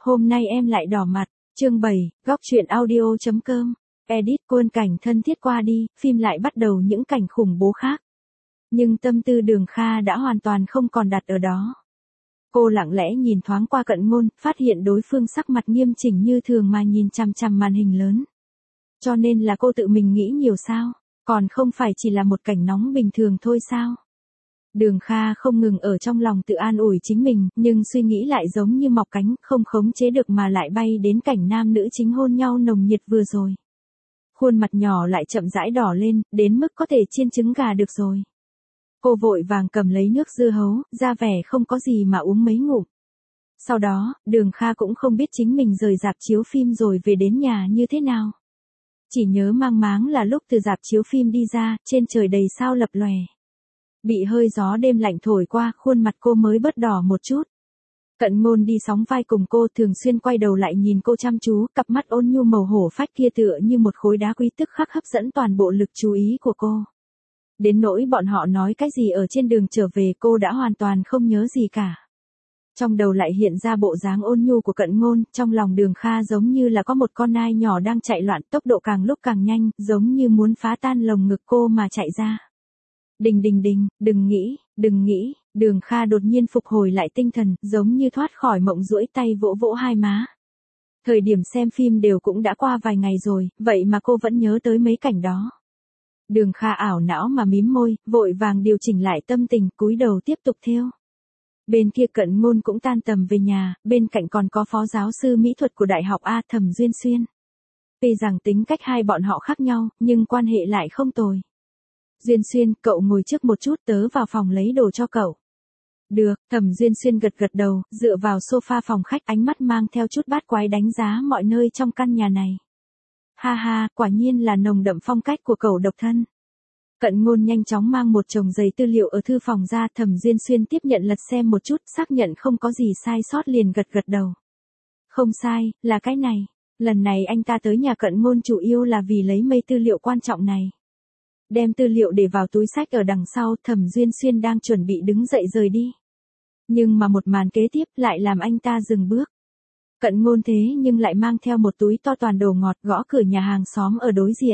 Hôm nay em lại đỏ mặt. Chương 7, góc truyện audio.com. Edit quân cảnh thân thiết qua đi, phim lại bắt đầu những cảnh khủng bố khác. Nhưng tâm tư Đường Kha đã hoàn toàn không còn đặt ở đó. Cô lặng lẽ nhìn thoáng qua Cận Ngôn, phát hiện đối phương sắc mặt nghiêm chỉnh như thường mà nhìn chằm chằm màn hình lớn. Cho nên là cô tự mình nghĩ nhiều sao, còn không phải chỉ là một cảnh nóng bình thường thôi sao. Đường Kha không ngừng ở trong lòng tự an ủi chính mình, nhưng suy nghĩ lại giống như mọc cánh, không khống chế được mà lại bay đến cảnh nam nữ chính hôn nhau nồng nhiệt vừa rồi. Khuôn mặt nhỏ lại chậm rãi đỏ lên, đến mức có thể chiên trứng gà được rồi. Cô vội vàng cầm lấy nước dưa hấu, ra vẻ không có gì mà uống mấy ngụm. Sau đó, Đường Kha cũng không biết chính mình rời rạp chiếu phim rồi về đến nhà như thế nào. Chỉ nhớ mang máng là lúc từ rạp chiếu phim đi ra, trên trời đầy sao lập lòe. Bị hơi gió đêm lạnh thổi qua, khuôn mặt cô mới bớt đỏ một chút. Cận Ngôn đi sóng vai cùng cô, thường xuyên quay đầu lại nhìn cô chăm chú, cặp mắt ôn nhu màu hổ phách kia tựa như một khối đá quý tức khắc hấp dẫn toàn bộ lực chú ý của cô. Đến nỗi bọn họ nói cái gì ở trên đường trở về cô đã hoàn toàn không nhớ gì cả. Trong đầu lại hiện ra bộ dáng ôn nhu của Cận Ngôn, trong lòng Đường Kha giống như là có một con nai nhỏ đang chạy loạn, tốc độ càng lúc càng nhanh, giống như muốn phá tan lồng ngực cô mà chạy ra. Đình, đừng nghĩ, Đường Kha đột nhiên phục hồi lại tinh thần, giống như thoát khỏi mộng, duỗi tay vỗ vỗ hai má. Thời điểm xem phim đều cũng đã qua vài ngày rồi, vậy mà cô vẫn nhớ tới mấy cảnh đó. Đường Kha ảo não mà mím môi, vội vàng điều chỉnh lại tâm tình, cúi đầu tiếp tục thêu. Bên kia Cận Ngôn cũng tan tầm về nhà, bên cạnh còn có phó giáo sư mỹ thuật của Đại học A Thẩm Duyên Xuyên. Tuy rằng tính cách hai bọn họ khác nhau, nhưng quan hệ lại không tồi. Duyên Xuyên, cậu ngồi trước một chút, tớ vào phòng lấy đồ cho cậu. Được, Thẩm Duyên Xuyên gật gật đầu, dựa vào sofa phòng khách, ánh mắt mang theo chút bát quái đánh giá mọi nơi trong căn nhà này. Ha ha, quả nhiên là nồng đậm phong cách của cậu độc thân. Cận Ngôn nhanh chóng mang một chồng giấy tư liệu ở thư phòng ra, Thẩm Duyên Xuyên tiếp nhận lật xem một chút, xác nhận không có gì sai sót liền gật gật đầu. Không sai, là cái này. Lần này anh ta tới nhà Cận Ngôn chủ yếu là vì lấy mấy tư liệu quan trọng này. Đem tư liệu để vào túi xách ở đằng sau, Thẩm Duyên Xuyên đang chuẩn bị đứng dậy rời đi. Nhưng mà một màn kế tiếp lại làm anh ta dừng bước. Cận Ngôn thế nhưng lại mang theo một túi to toàn đồ ngọt, gõ cửa nhà hàng xóm ở đối diện.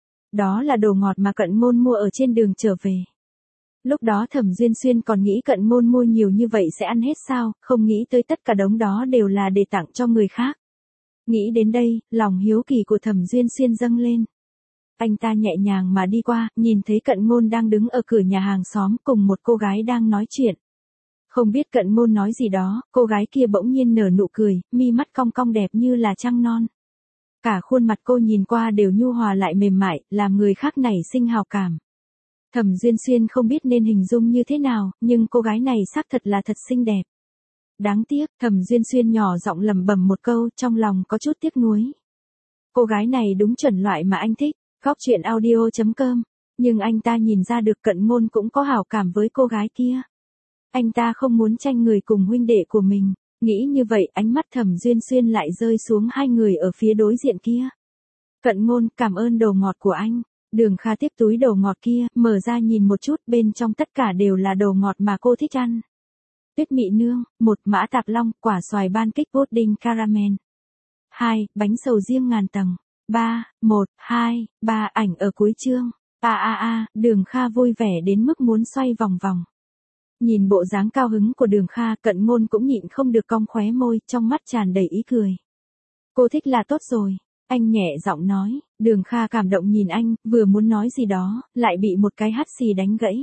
Đó là đồ ngọt mà Cận Ngôn mua ở trên đường trở về. Lúc đó Thẩm Duyên Xuyên còn nghĩ Cận Ngôn mua nhiều như vậy sẽ ăn hết sao, không nghĩ tới tất cả đống đó đều là để tặng cho người khác. Nghĩ đến đây, lòng hiếu kỳ của Thẩm Duyên Xuyên dâng lên. Anh ta nhẹ nhàng mà đi qua, nhìn thấy Cận Ngôn đang đứng ở cửa nhà hàng xóm cùng một cô gái đang nói chuyện. Không biết Cận Ngôn nói gì đó, cô gái kia bỗng nhiên nở nụ cười, mi mắt cong cong đẹp như là trăng non. Cả khuôn mặt cô nhìn qua đều nhu hòa lại mềm mại, làm người khác nảy sinh hào cảm. Thẩm Duyên Xuyên không biết nên hình dung như thế nào, nhưng cô gái này xác thật là thật xinh đẹp. Đáng tiếc, Thẩm Duyên Xuyên nhỏ giọng lẩm bẩm một câu, trong lòng có chút tiếc nuối. Cô gái này đúng chuẩn loại mà anh thích. Góc truyện audio.com. Nhưng anh ta nhìn ra được Cận Ngôn cũng có hảo cảm với cô gái kia. Anh ta không muốn tranh người cùng huynh đệ của mình. Nghĩ như vậy, ánh mắt Thẩm Duyên Xuyên lại rơi xuống hai người ở phía đối diện kia. Cận Ngôn, cảm ơn đồ ngọt của anh. Đường Kha tiếp túi đồ ngọt kia, mở ra nhìn một chút, bên trong tất cả đều là đồ ngọt mà cô thích ăn. Tuyết mị nương, 1 mã tạp long, quả xoài ban kích pudding caramel. 2, bánh sầu riêng ngàn tầng. 3, 1, 2, 3 ảnh ở cuối chương. Đường Kha vui vẻ đến mức muốn xoay vòng vòng. Nhìn bộ dáng cao hứng của Đường Kha, Cận Ngôn cũng nhịn không được cong khóe môi, trong mắt tràn đầy ý cười. Cô thích là tốt rồi. Anh nhẹ giọng nói, Đường Kha cảm động nhìn anh, vừa muốn nói gì đó, lại bị một cái hắt xì đánh gãy.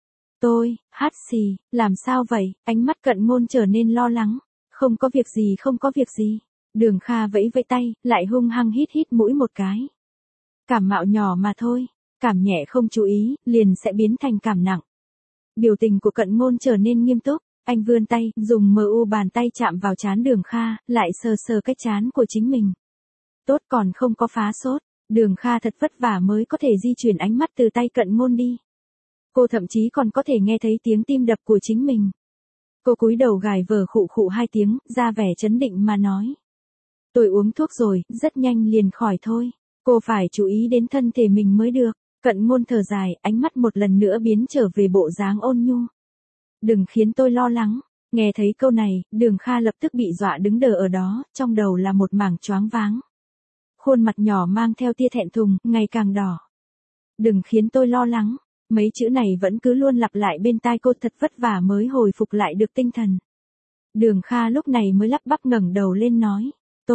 Hắt xì, làm sao vậy? Ánh mắt Cận Ngôn trở nên lo lắng. Không có việc gì. Đường Kha vẫy vẫy tay, lại hung hăng hít mũi một cái. Cảm mạo nhỏ mà thôi, cảm nhẹ không chú ý, liền sẽ biến thành cảm nặng. Biểu tình của Cận Ngôn trở nên nghiêm túc, anh vươn tay, dùng bàn tay chạm vào trán Đường Kha, lại sờ sờ cái trán của chính mình. Tốt, còn không có phá sốt. Đường Kha thật vất vả mới có thể di chuyển ánh mắt từ tay Cận Ngôn đi. Cô thậm chí còn có thể nghe thấy tiếng tim đập của chính mình. Cô cúi đầu gài vờ khụ khụ 2 tiếng, ra vẻ trấn định mà nói. Tôi uống thuốc rồi, rất nhanh liền khỏi thôi. Cô phải chú ý đến thân thể mình mới được. Cận Ngôn thở dài, ánh mắt một lần nữa biến trở về bộ dáng ôn nhu. Đừng khiến tôi lo lắng. Nghe thấy câu này, Đường Kha lập tức bị dọa đứng đờ ở đó, trong đầu là một mảng choáng váng. Khuôn mặt nhỏ mang theo tia thẹn thùng, ngày càng đỏ. Đừng khiến tôi lo lắng, mấy chữ này vẫn cứ luôn lặp lại bên tai cô, thật vất vả mới hồi phục lại được tinh thần. Đường Kha lúc này mới lắp bắp ngẩng đầu lên nói,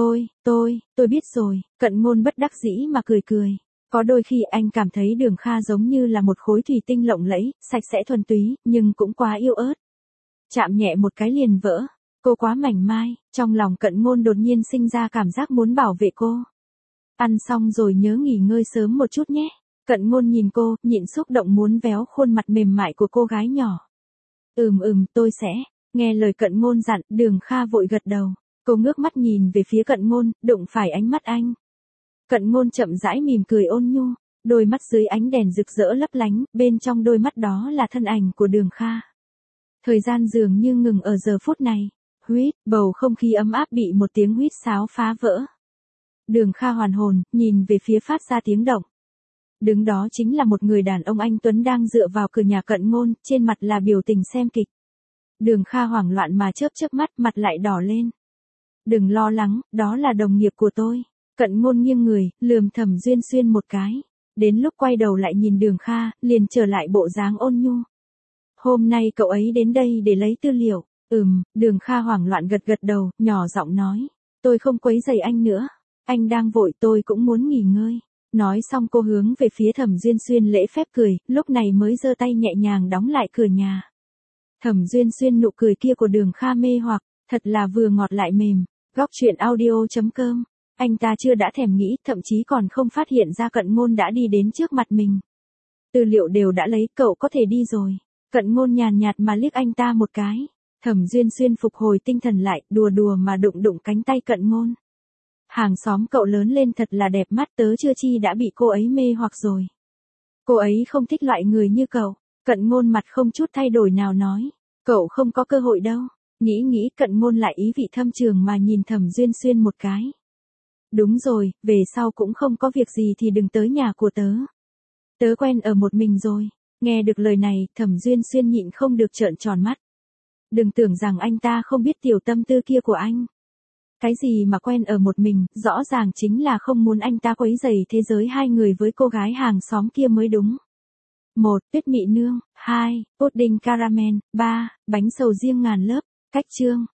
tôi biết rồi. Cận Ngôn bất đắc dĩ mà cười cười. Có đôi khi anh cảm thấy Đường Kha giống như là một khối thủy tinh lộng lẫy, sạch sẽ thuần túy, nhưng cũng quá yếu ớt. Chạm nhẹ một cái liền vỡ. Cô quá mảnh mai, trong lòng Cận Ngôn đột nhiên sinh ra cảm giác muốn bảo vệ cô. Ăn xong rồi nhớ nghỉ ngơi sớm một chút nhé. Cận Ngôn nhìn cô, nhịn xúc động muốn véo khuôn mặt mềm mại của cô gái nhỏ. Tôi sẽ. Nghe lời Cận Ngôn dặn, Đường Kha vội gật đầu. Cô ngước mắt nhìn về phía Cận Ngôn, đụng phải ánh mắt anh. Cận Ngôn chậm rãi mỉm cười ôn nhu, đôi mắt dưới ánh đèn rực rỡ lấp lánh, bên trong đôi mắt đó là thân ảnh của Đường Kha. Thời gian dường như ngừng ở giờ phút này. Huýt, bầu không khí ấm áp bị một tiếng huýt sáo phá vỡ. Đường Kha hoàn hồn, nhìn về phía phát ra tiếng động. Đứng đó chính là một người đàn ông anh tuấn đang dựa vào cửa nhà Cận Ngôn, trên mặt là biểu tình xem kịch. Đường Kha hoảng loạn mà chớp mắt, mặt lại đỏ lên. Đừng lo lắng, đó là đồng nghiệp của tôi. Cận Ngôn nghiêng người, lườm Thẩm Duyên Xuyên một cái. Đến lúc quay đầu lại nhìn Đường Kha, liền trở lại bộ dáng ôn nhu. Hôm nay cậu ấy đến đây để lấy tư liệu. Đường Kha hoảng loạn gật đầu, nhỏ giọng nói. Tôi không quấy rầy anh nữa. Anh đang vội, tôi cũng muốn nghỉ ngơi. Nói xong cô hướng về phía Thẩm Duyên Xuyên lễ phép cười, lúc này mới giơ tay nhẹ nhàng đóng lại cửa nhà. Thẩm Duyên Xuyên nụ cười kia của Đường Kha mê hoặc, thật là vừa ngọt lại mềm. Góc truyện audio.com. Anh ta chưa đã thèm nghĩ, thậm chí còn không phát hiện ra Cận Ngôn đã đi đến trước mặt mình. Tư liệu đều đã lấy, cậu có thể đi rồi. Cận Ngôn nhàn nhạt mà liếc anh ta một cái. Thẩm Duyên Xuyên phục hồi tinh thần lại, đùa mà đụng cánh tay Cận Ngôn. Hàng xóm cậu lớn lên thật là đẹp mắt, tớ chưa chi đã bị cô ấy mê hoặc rồi. Cô ấy không thích loại người như cậu. Cận Ngôn mặt không chút thay đổi nào nói. Cậu không có cơ hội đâu. Nghĩ Cận Ngôn lại ý vị thâm trường mà nhìn Thẩm Duyên Xuyên một cái. Đúng rồi, về sau cũng không có việc gì thì đừng tới nhà của tớ. Tớ quen ở một mình rồi. Nghe được lời này, Thẩm Duyên Xuyên nhịn không được trợn tròn mắt. Đừng tưởng rằng anh ta không biết tiểu tâm tư kia của anh. Cái gì mà quen ở một mình, rõ ràng chính là không muốn anh ta quấy rầy thế giới hai người với cô gái hàng xóm kia mới đúng. 1. Tuyết mị nương. 2. Pudding caramel. 3. Bánh sầu riêng ngàn lớp. Cách chương.